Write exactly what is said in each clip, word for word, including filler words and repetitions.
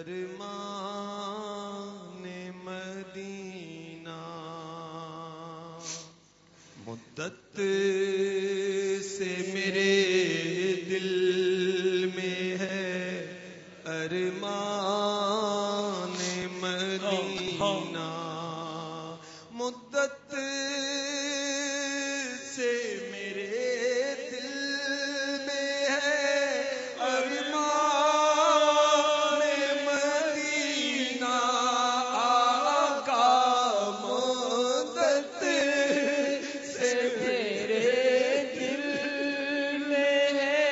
ارمان مدینہ مدت سے میرے دل میں ہے ارمان مدینہ مدت سے میرے دل میں ہے ارمان مدینہ آقا مدت سے میرے دل میں ہے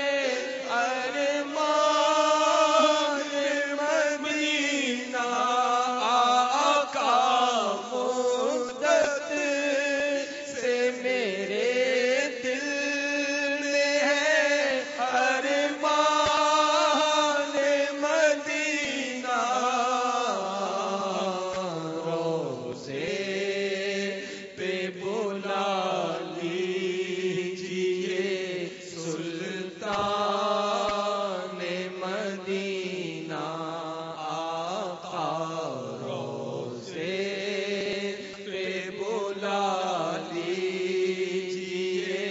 ارمان مدینہ آقا مدت سے میرے دل میں ہے ارمان مدینہ روزے پہ بلا لیجیے سلطان مدینہ آقا روزے پہ بلا لیجیے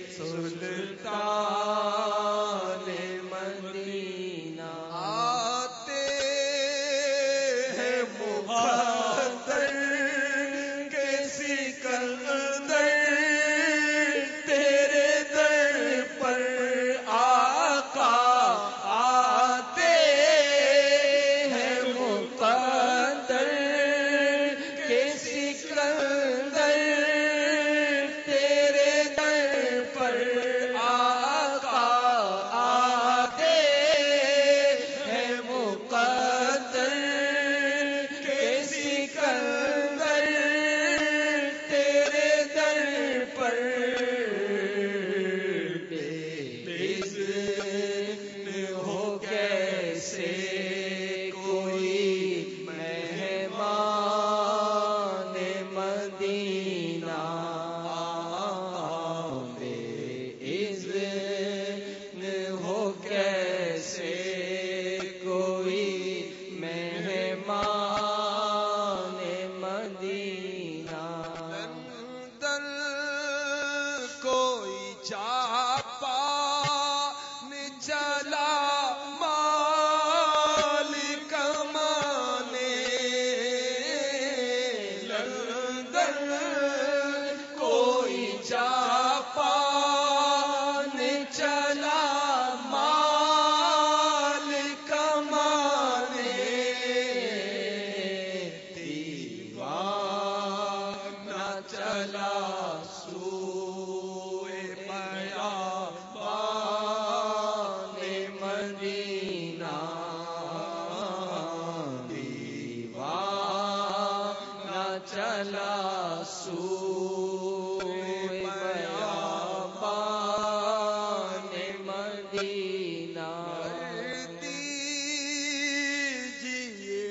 سلطان مدینہ آتے ہیں مقدر کے سکندر تیرے در پر آقا آتے ہیں مقدر کے سکندر تیرے در پر آقا آتے ہیں مقدر کے سکندر تیرے در پر بے-اذن ہو کیسے کوئی مہمان مدینہ بے-اذن ہو کیسے کوئی مہمان مدینہ لندن کوئی چاپا نے چلا مال کمانے لندن کوئی چاپا نے چلا مال کمانے دیوانہ چلا سوئے بیابان مدینہ دیوانہ چلا سوئے بیابان مدینہ دیجیے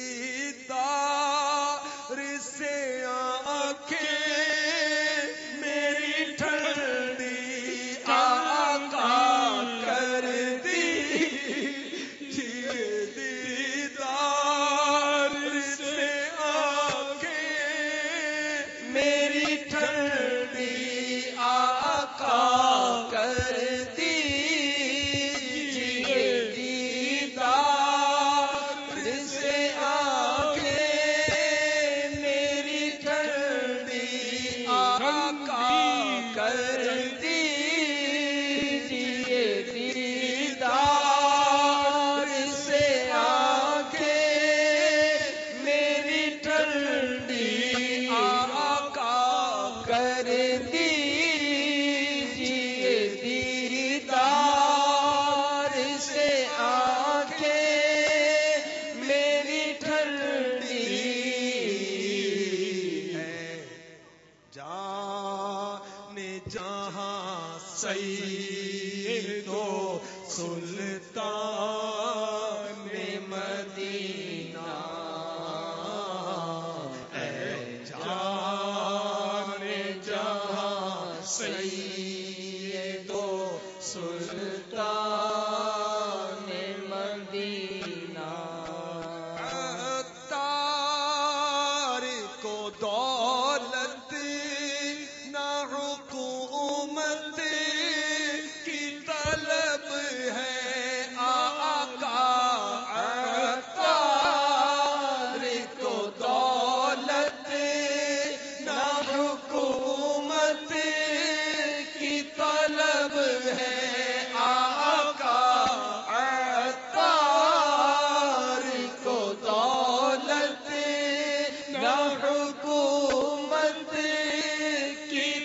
دیدار سے آنکھیں میری ٹھنڈی آقا کر دیجیے دیدار سے آنکھیں میری ٹھنڈی آقا کر دیجیے دیدار سے آنکھیں میری ٹھنڈی آقا کر دیجیے دیدار سے آنکھیں میری ٹھنڈی آقا کر دیجیے دیدار سے آنکھیں میری ٹھنڈی ہے جان جہاں سید و سلطان مدینہ اے جان جہاں سید و سلطان مدینہ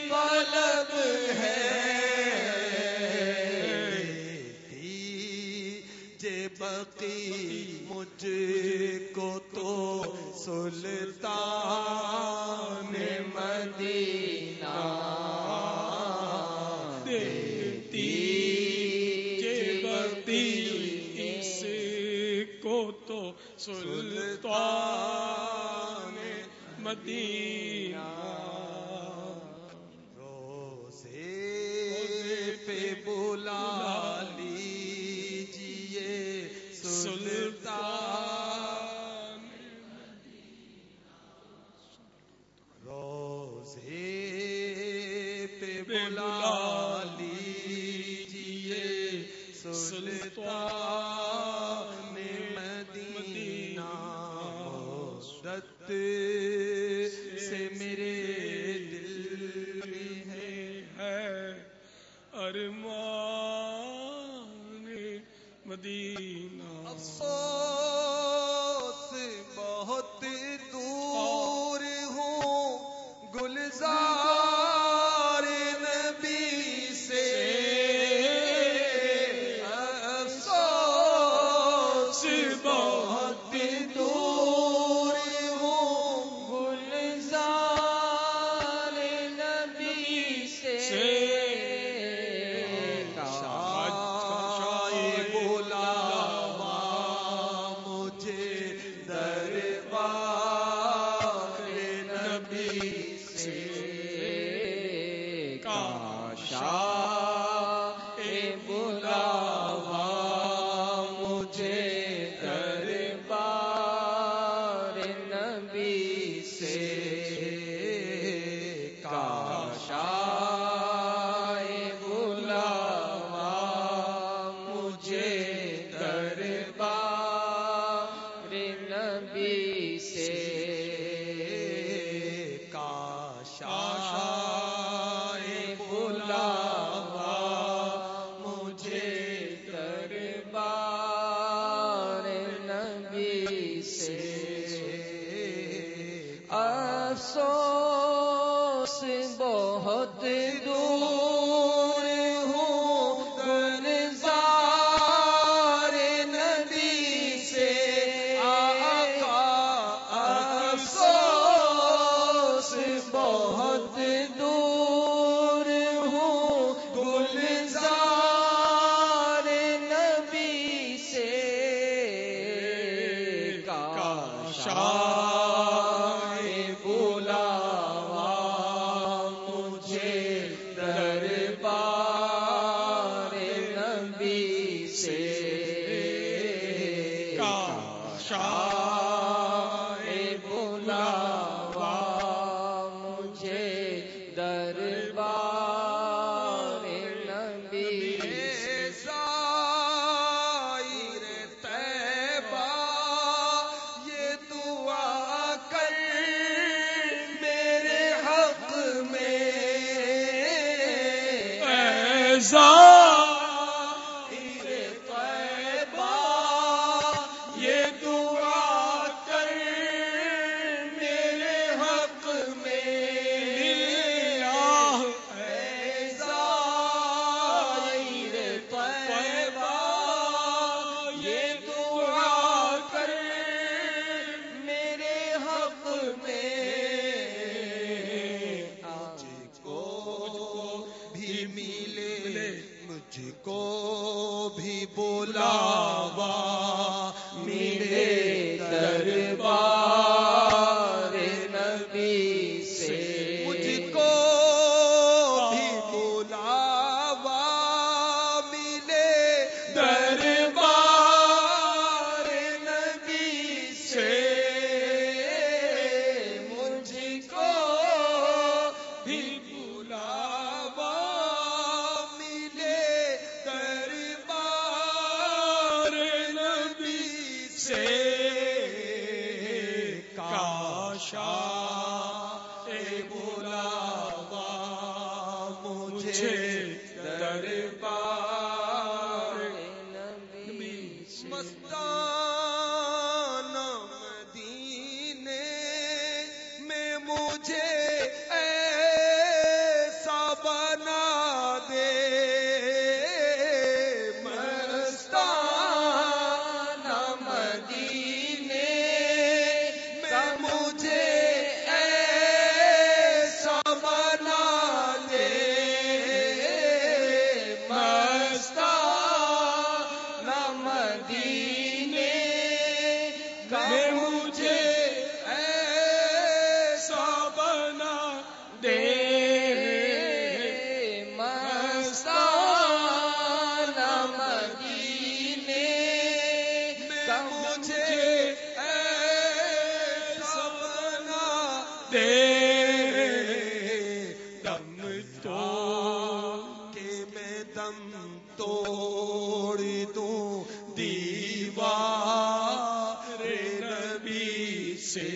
طلب ہے بقی مجھ کو تو سلطان مدینہ دیتی جے بقی اس کو تو سلطان مدینہ روزے پہ بلا سلطان روزے پہ بلا لیجیے سلطان مدینہ مدت سے میرے دل میں ہے ارمان مدینہ افسوس بہت دور ہوں گلزار نبی سے افسوس بہت دور ہوں گلزار نبی سے افسوس بہت دور ہوں گلزار نبی سے آقا افسوس بہت دور ہوں گلزار نبی سے کاش مجھ کو بھی بلاوا میرے دربار نبی سے مجھ کو بھی بلاوا ملے دربار نبی سے مجھ کو بھی بلاوا مستانہ مدینے میں مجھے ایسا تو کہ میں دم توڑ دوں دیوار نبی سے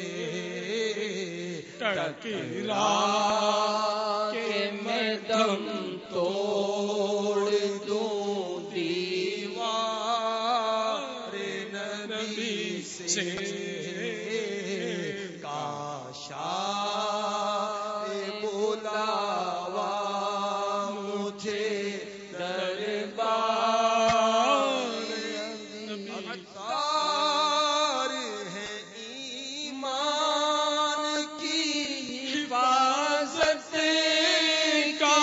ٹکرا کہ میں دم توڑ دوں دیوار نبی سے کاشا بلاوا مجھے دربار عطار ہے ایمان کی حفاظت کا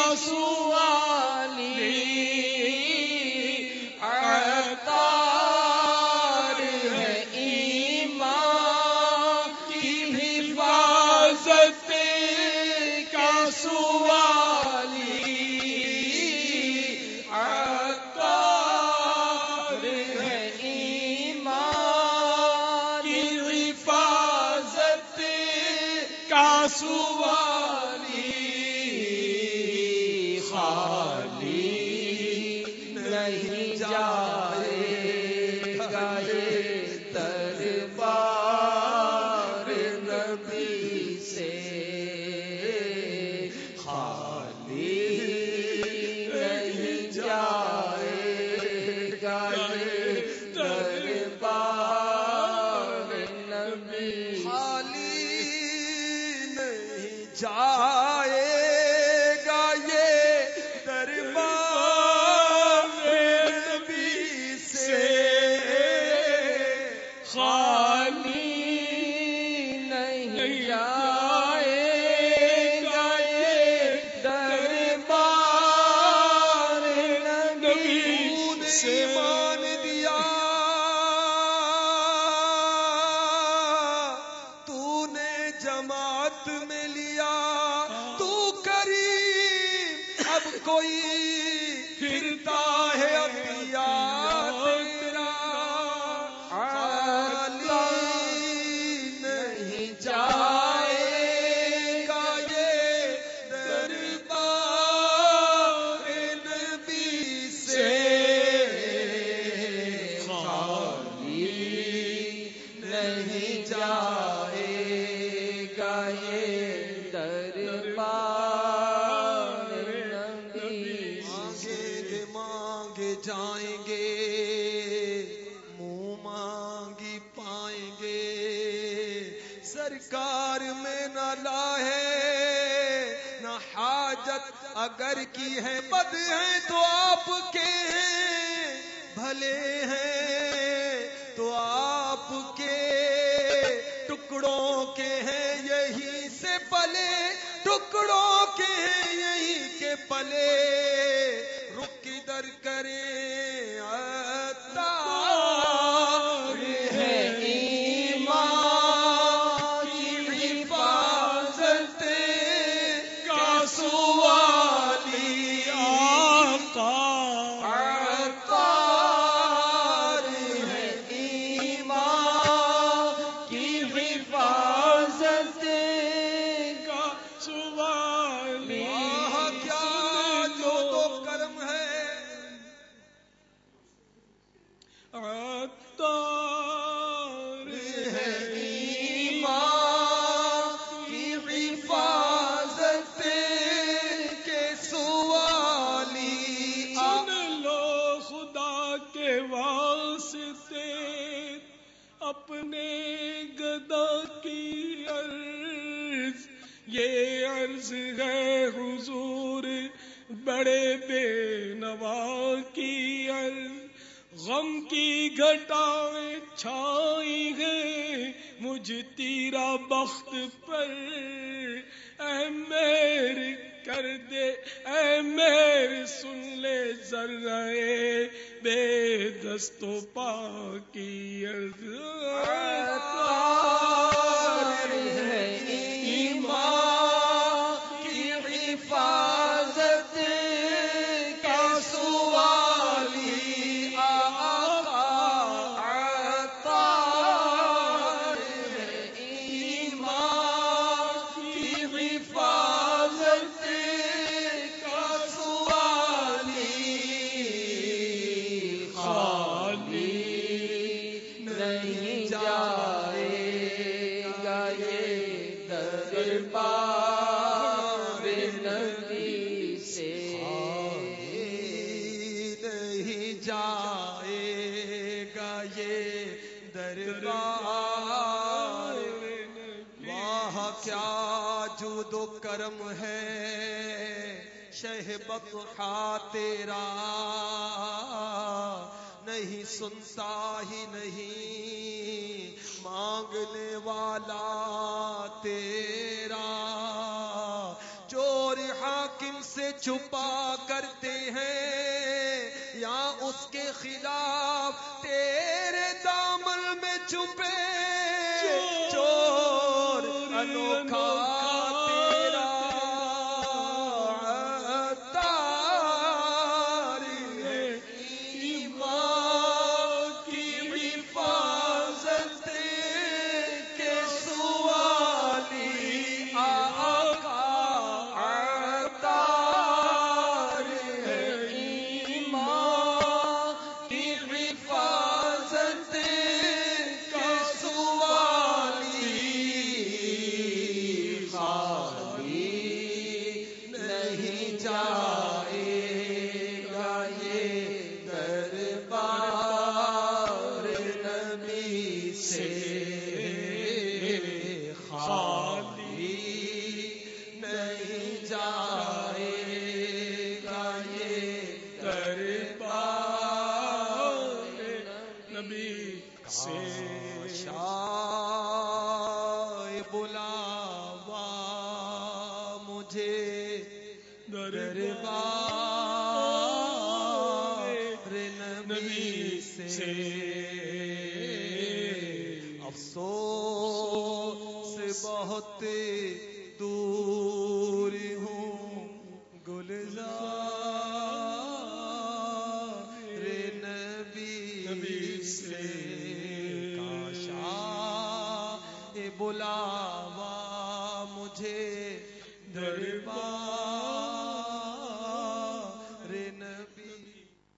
سوالی عطار ہے ایمان کی حفاظت کا سوالی عطار ہے ایمان کی حفاظت کا سوالی خالی نہیں جائے گا یہ دربار نبی سے خالی نہیں جائے گا یہ دربار نبی خالی نہیں جائے گا یہ دربار نبی سے خالی نہیں جائے گا یہ دربار نبی سے مان دیا تو نے جماعت میں لیا تو کریم اب کوئی پھرتا ہے عطیہ تیرا خالی نہیں جائے گا یہ دربار نبی سے خالی نہیں جائے گا یہ دربار نبی سے مانگے جائیں گے منہ مانگی پائیں گے سرکار میں نہ لاہے نہ حاجت اگر کی ہے بد ہیں تو آپ کے ہیں بھلے ہیں تو آپ کے ٹکڑوں کے ہیں یہی سے پلے ٹکڑوں کے ہیں یہی کے پلے رک در کریں عطار ہے ایمان کی حفاظت کا سوالی آقا عطار ہے ایمان کی حفاظت کا سوالی کیا جو تو کرم ہے عطار ہے ایمان کی حفاظت کے سوالی سن لو خدا کے واسطے اپنے گدا کی عرض یہ عرض ہے حضور بڑے بے نوا کی عرض غم کی گھٹائیں چھائی ہیں مجھ تیرا بخت پر اے میر کر دے اے میر سن لے ذرہ بے دست و پا کی عرض عطار ہے ایمان کی حفاظت کا سوالی آقا عطار ہے ایمان کی حفاظت کرم ہے شہ بطحا تیرا، نہیں سنتا ہی نہیں مانگنے والا تیرا، چور حاکم سے چھپا کرتے ہیں یا اس کے خلاف تیرے دامن میں چھپے، چور انوکھا تیرا عطار ہے، ایمان کی حفاظت کے سوالی آقا عطار ہے، ایمان کی حفاظت کے سوالی، خالی نہیں جائے گا یہ دربار نبی سے، خالی نہیں جائے گا یہ دربار نبی سے، شاہ بلاوا مجھے دربار نبی سے، افسوس بہت دور ہوں گلزار نبی سے، کاش بلاوا مجھے دربار نبی